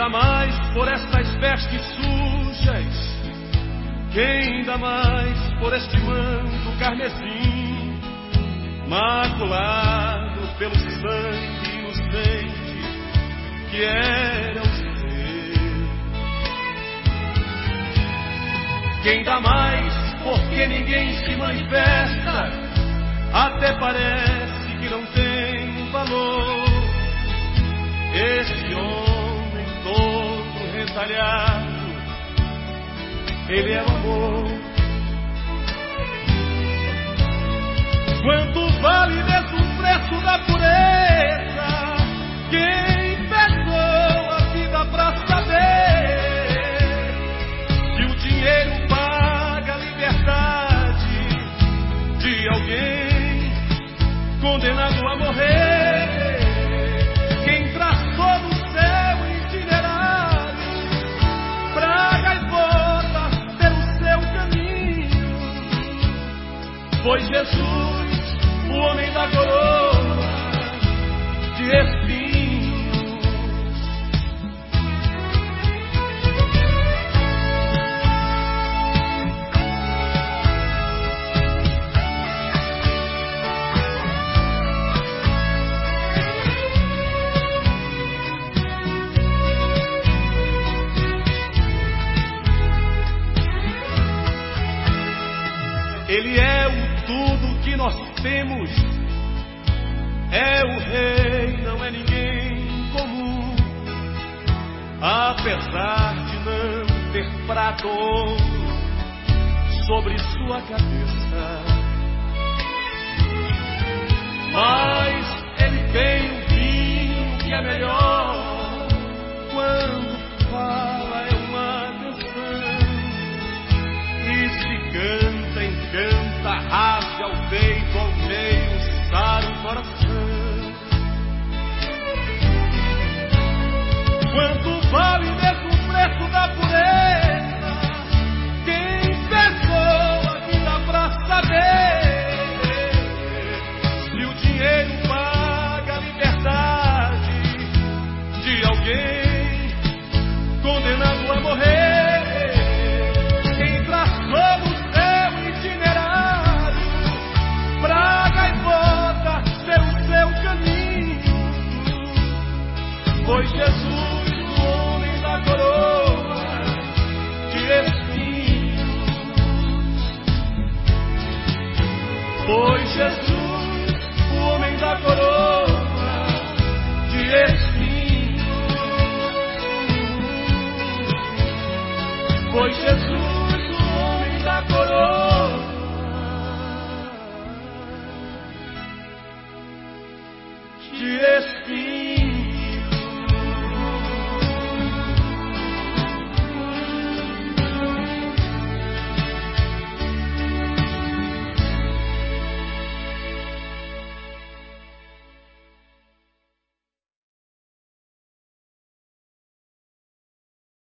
dá mais por estas vestes sujas? Quem dá mais por este manto carmesim, maculado pelo sangue inocente que era o seu? Quem dá mais porque ninguém se manifesta, até parece que não tem valor? Esse homem todo retalhado, ele é o amor. Quanto vale mesmo o preço da pureza? Quem pesou a vida pra saber se o dinheiro paga a liberdade de alguém condenado a morrer? Quem traçou no céu itinerário pra gaivota pelo seu caminho foi Jesus, o homem da coroa de espinhos. Ele é o tudo que nós temos, é o rei, não é ninguém comum. Apesar de não ter prato ou ouro sobre sua cabeça, mas ele tem um vinho que é melhor. Quando fala é uma canção, e se canta, encanta, rasga o peito ao meio, sara o coração. Quanto vale mesmo o preço da pureza? Quem pesou a vida pra saber se o dinheiro paga a liberdade de alguém condenado a morrer? Quem traçou no céu itinerário pra gaivota pelo seu caminho foi Jesus, o homem da coroa de espinhos. Foi Jesus.